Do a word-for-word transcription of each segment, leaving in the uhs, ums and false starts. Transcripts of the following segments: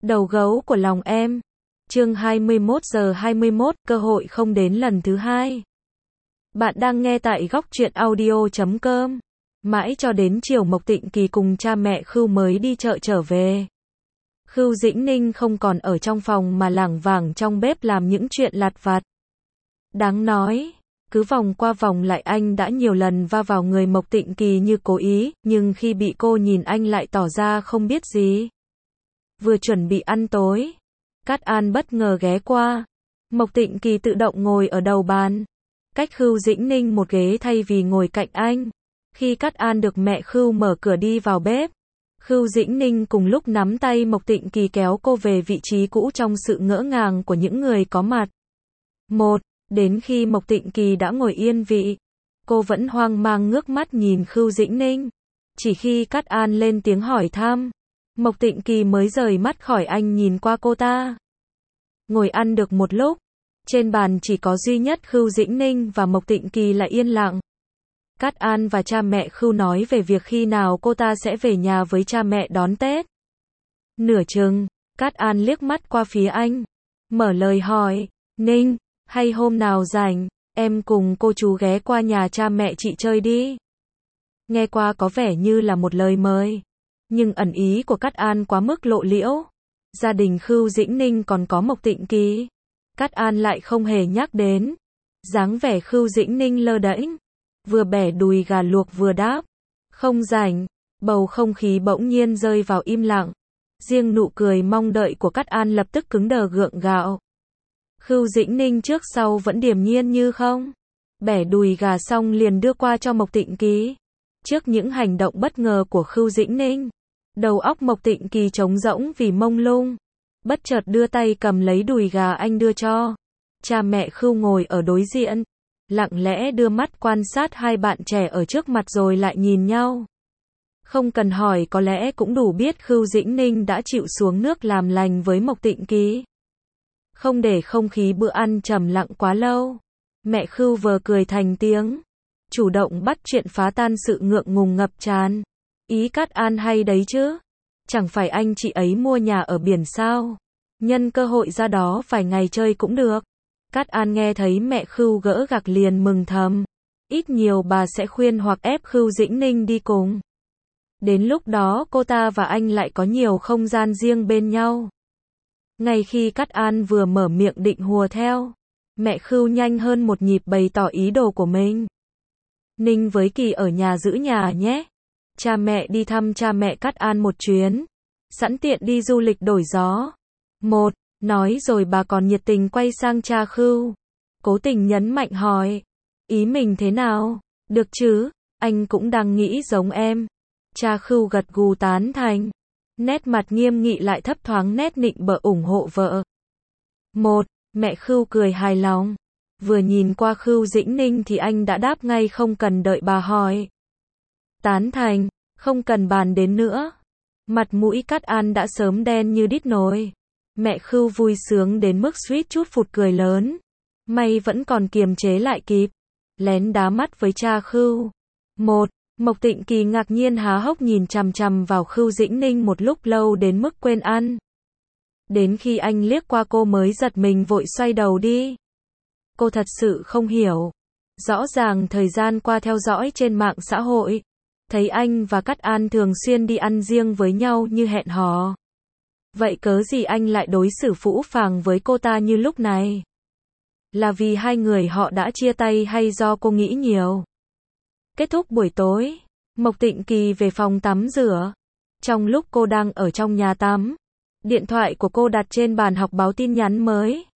Đầu gấu của lòng em. Chương hai mươi mốt giờ hai mươi mốt, cơ hội không đến lần thứ hai. Bạn đang nghe tại góc truyện audio chấm com. Mãi cho đến chiều Mộc Tịnh Kỳ cùng cha mẹ Khưu mới đi chợ trở về. Khưu Dĩnh Ninh không còn ở trong phòng mà lảng vảng trong bếp làm những chuyện lặt vặt. Đáng nói, cứ vòng qua vòng lại anh đã nhiều lần va vào người Mộc Tịnh Kỳ như cố ý, nhưng khi bị cô nhìn anh lại tỏ ra không biết gì. Vừa chuẩn bị ăn tối, Cát An bất ngờ ghé qua. Mộc Tịnh Kỳ tự động ngồi ở đầu bàn, cách Khưu Dĩnh Ninh một ghế thay vì ngồi cạnh anh. Khi Cát An được mẹ Khưu mở cửa đi vào bếp, Khưu Dĩnh Ninh cùng lúc nắm tay Mộc Tịnh Kỳ kéo cô về vị trí cũ trong sự ngỡ ngàng của những người có mặt. Một, đến khi Mộc Tịnh Kỳ đã ngồi yên vị, cô vẫn hoang mang ngước mắt nhìn Khưu Dĩnh Ninh. Chỉ khi Cát An lên tiếng hỏi thăm, Mộc Tịnh Kỳ mới rời mắt khỏi anh nhìn qua cô ta. Ngồi ăn được một lúc, trên bàn chỉ có duy nhất Khưu Dĩnh Ninh và Mộc Tịnh Kỳ là yên lặng. Cát An và cha mẹ Khưu nói về việc khi nào cô ta sẽ về nhà với cha mẹ đón Tết. Nửa chừng, Cát An liếc mắt qua phía anh, mở lời hỏi, Ninh, hay hôm nào rảnh, em cùng cô chú ghé qua nhà cha mẹ chị chơi đi. Nghe qua có vẻ như là một lời mời, nhưng ẩn ý của Cát An quá mức lộ liễu. Gia đình Khưu Dĩnh Ninh còn có Mộc Tịnh Kỳ, Cát An lại không hề nhắc đến. Dáng vẻ Khưu Dĩnh Ninh lơ đễnh, vừa bẻ đùi gà luộc vừa đáp, không rảnh. Bầu không khí bỗng nhiên rơi vào im lặng. Riêng nụ cười mong đợi của Cát An lập tức cứng đờ gượng gạo. Khưu Dĩnh Ninh trước sau vẫn điềm nhiên như không. Bẻ đùi gà xong liền đưa qua cho Mộc Tịnh Kỳ. Trước những hành động bất ngờ của Khưu Dĩnh Ninh, đầu óc Mộc Tịnh Kỳ trống rỗng vì mông lung. Bất chợt đưa tay cầm lấy đùi gà anh đưa cho. Cha mẹ Khưu ngồi ở đối diện, lặng lẽ đưa mắt quan sát hai bạn trẻ ở trước mặt rồi lại nhìn nhau. Không cần hỏi có lẽ cũng đủ biết Khưu Dĩnh Ninh đã chịu xuống nước làm lành với Mộc Tịnh Kỳ. Không để không khí bữa ăn trầm lặng quá lâu, mẹ Khưu vờ cười thành tiếng, chủ động bắt chuyện phá tan sự ngượng ngùng ngập tràn. Ý Cát An hay đấy chứ, chẳng phải anh chị ấy mua nhà ở biển sao, nhân cơ hội ra đó vài ngày chơi cũng được. Cát An nghe thấy mẹ Khưu gỡ gạc liền mừng thầm, ít nhiều bà sẽ khuyên hoặc ép Khưu Dĩnh Ninh đi cùng. Đến lúc đó cô ta và anh lại có nhiều không gian riêng bên nhau. Ngay khi Cát An vừa mở miệng định hùa theo, mẹ Khưu nhanh hơn một nhịp bày tỏ ý đồ của mình. Ninh với Kỳ ở nhà giữ nhà nhé. Cha mẹ đi thăm cha mẹ Cát An một chuyến, sẵn tiện đi du lịch đổi gió. Một, nói rồi bà còn nhiệt tình quay sang cha Khưu, cố tình nhấn mạnh hỏi, ý mình thế nào? Được chứ, anh cũng đang nghĩ giống em. Cha Khưu gật gù tán thành, nét mặt nghiêm nghị lại thấp thoáng nét nịnh bợ ủng hộ vợ. Một, mẹ Khưu cười hài lòng. Vừa nhìn qua Khưu Dĩnh Ninh thì anh đã đáp ngay không cần đợi bà hỏi. Tán thành, không cần bàn đến nữa. Mặt mũi Cát An đã sớm đen như đít nồi. Mẹ Khưu vui sướng đến mức suýt chút phụt cười lớn. May vẫn còn kiềm chế lại kịp. Lén đá mắt với cha Khưu. Một, Mộc Tịnh Kỳ ngạc nhiên há hốc nhìn chằm chằm vào Khưu Dĩnh Ninh một lúc lâu đến mức quên ăn. Đến khi anh liếc qua cô mới giật mình vội xoay đầu đi. Cô thật sự không hiểu. Rõ ràng thời gian qua theo dõi trên mạng xã hội, thấy anh và Cát An thường xuyên đi ăn riêng với nhau như hẹn hò. Vậy cớ gì anh lại đối xử phũ phàng với cô ta như lúc này? Là vì hai người họ đã chia tay hay do cô nghĩ nhiều? Kết thúc buổi tối, Mộc Tịnh Kỳ về phòng tắm rửa. Trong lúc cô đang ở trong nhà tắm, điện thoại của cô đặt trên bàn học báo tin nhắn mới.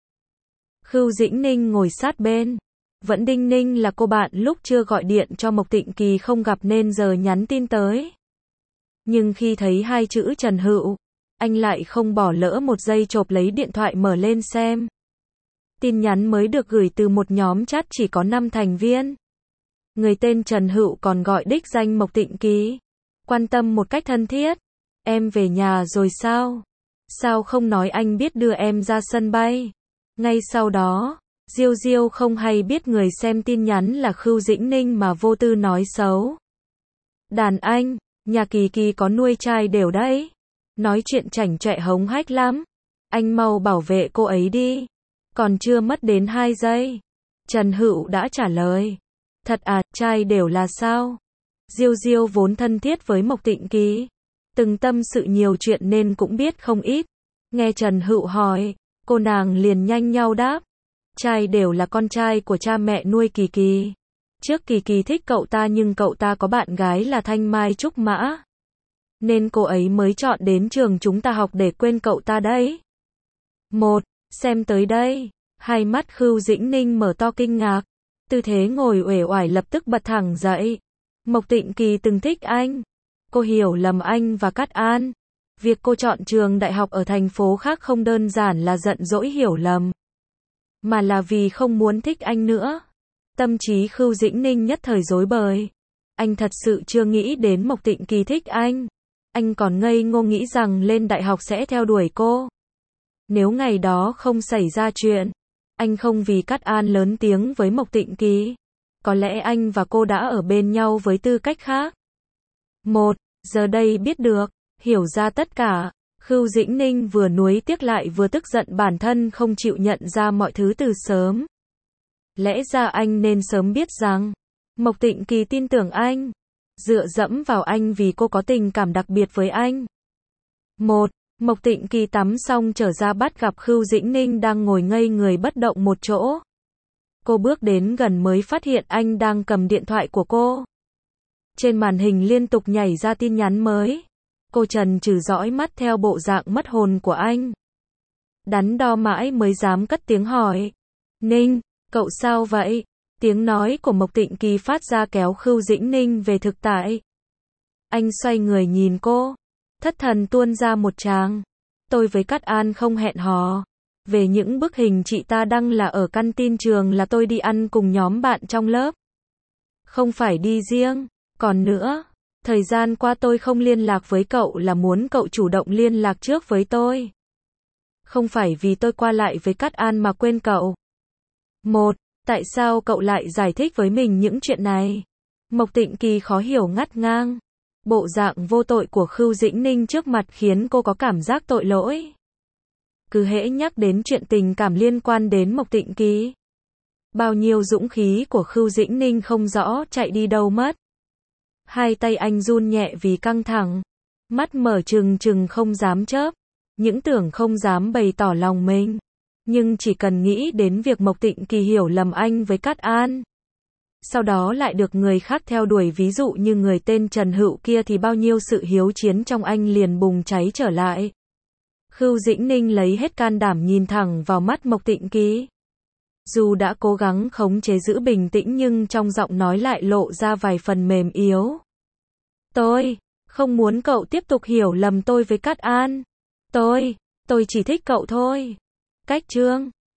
Khưu Dĩnh Ninh ngồi sát bên. Vẫn đinh ninh là cô bạn lúc chưa gọi điện cho Mộc Tịnh Kỳ không gặp nên giờ nhắn tin tới. Nhưng khi thấy hai chữ Trần Hữu, anh lại không bỏ lỡ một giây chộp lấy điện thoại mở lên xem. Tin nhắn mới được gửi từ một nhóm chat chỉ có năm thành viên. Người tên Trần Hữu còn gọi đích danh Mộc Tịnh Kỳ. Quan tâm một cách thân thiết. Em về nhà rồi sao? Sao không nói anh biết đưa em ra sân bay? Ngay sau đó, Diêu Diêu không hay biết người xem tin nhắn là Khưu Dĩnh Ninh mà vô tư nói xấu. Đàn anh, nhà Kỳ Kỳ có nuôi trai đều đấy. Nói chuyện chảnh chọe hống hách lắm. Anh mau bảo vệ cô ấy đi. Còn chưa mất đến hai giây. Trần Hữu đã trả lời. Thật à, trai đều là sao? Diêu Diêu vốn thân thiết với Mộc Tịnh Kỳ. Từng tâm sự nhiều chuyện nên cũng biết không ít. Nghe Trần Hữu hỏi, cô nàng liền nhanh nhau đáp. Trai đều là con trai của cha mẹ nuôi Kỳ Kỳ. Trước Kỳ Kỳ thích cậu ta nhưng cậu ta có bạn gái là Thanh Mai Trúc Mã. Nên cô ấy mới chọn đến trường chúng ta học để quên cậu ta đấy. Một, xem tới đây. Hai mắt Khưu Dĩnh Ninh mở to kinh ngạc. Tư thế ngồi uể oải lập tức bật thẳng dậy. Mộc Tịnh Kỳ từng thích anh. Cô hiểu lầm anh và Cát An. Việc cô chọn trường đại học ở thành phố khác không đơn giản là giận dỗi hiểu lầm. Mà là vì không muốn thích anh nữa. Tâm trí Khưu Dĩnh Ninh nhất thời rối bời. Anh thật sự chưa nghĩ đến Mộc Tịnh Kỳ thích anh. Anh còn ngây ngô nghĩ rằng lên đại học sẽ theo đuổi cô. Nếu ngày đó không xảy ra chuyện, anh không vì Cát An lớn tiếng với Mộc Tịnh Kỳ, có lẽ anh và cô đã ở bên nhau với tư cách khác. Một, giờ đây biết được, hiểu ra tất cả, Khưu Dĩnh Ninh vừa nuối tiếc lại vừa tức giận bản thân không chịu nhận ra mọi thứ từ sớm. Lẽ ra anh nên sớm biết rằng, Mộc Tịnh Kỳ tin tưởng anh, dựa dẫm vào anh vì cô có tình cảm đặc biệt với anh. Một, Mộc Tịnh Kỳ tắm xong trở ra bắt gặp Khưu Dĩnh Ninh đang ngồi ngây người bất động một chỗ. Cô bước đến gần mới phát hiện anh đang cầm điện thoại của cô. Trên màn hình liên tục nhảy ra tin nhắn mới. Cô trần trừ dõi mắt theo bộ dạng mất hồn của anh. Đắn đo mãi mới dám cất tiếng hỏi. Ninh, cậu sao vậy? Tiếng nói của Mộc Tịnh Kỳ phát ra kéo Khưu Dĩnh Ninh về thực tại. Anh xoay người nhìn cô. Thất thần tuôn ra một tràng. Tôi với Cát An không hẹn hò. Về những bức hình chị ta đăng là ở căn tin trường là tôi đi ăn cùng nhóm bạn trong lớp. Không phải đi riêng. Còn nữa, thời gian qua tôi không liên lạc với cậu là muốn cậu chủ động liên lạc trước với tôi. Không phải vì tôi qua lại với Cát An mà quên cậu. Một, tại sao cậu lại giải thích với mình những chuyện này? Mộc Tịnh Kỳ khó hiểu ngắt ngang. Bộ dạng vô tội của Khưu Dĩnh Ninh trước mặt khiến cô có cảm giác tội lỗi. Cứ hễ nhắc đến chuyện tình cảm liên quan đến Mộc Tịnh Kỳ, bao nhiêu dũng khí của Khưu Dĩnh Ninh không rõ chạy đi đâu mất. Hai tay anh run nhẹ vì căng thẳng, mắt mở trừng trừng không dám chớp, những tưởng không dám bày tỏ lòng mình. Nhưng chỉ cần nghĩ đến việc Mộc Tịnh Kỳ hiểu lầm anh với Cát An, sau đó lại được người khác theo đuổi ví dụ như người tên Trần Hữu kia thì bao nhiêu sự hiếu chiến trong anh liền bùng cháy trở lại. Khưu Dĩnh Ninh lấy hết can đảm nhìn thẳng vào mắt Mộc Tịnh Kỳ. Dù đã cố gắng khống chế giữ bình tĩnh nhưng trong giọng nói lại lộ ra vài phần mềm yếu. Tôi không muốn cậu tiếp tục hiểu lầm tôi với Cát An. Tôi, tôi chỉ thích cậu thôi. Cách chương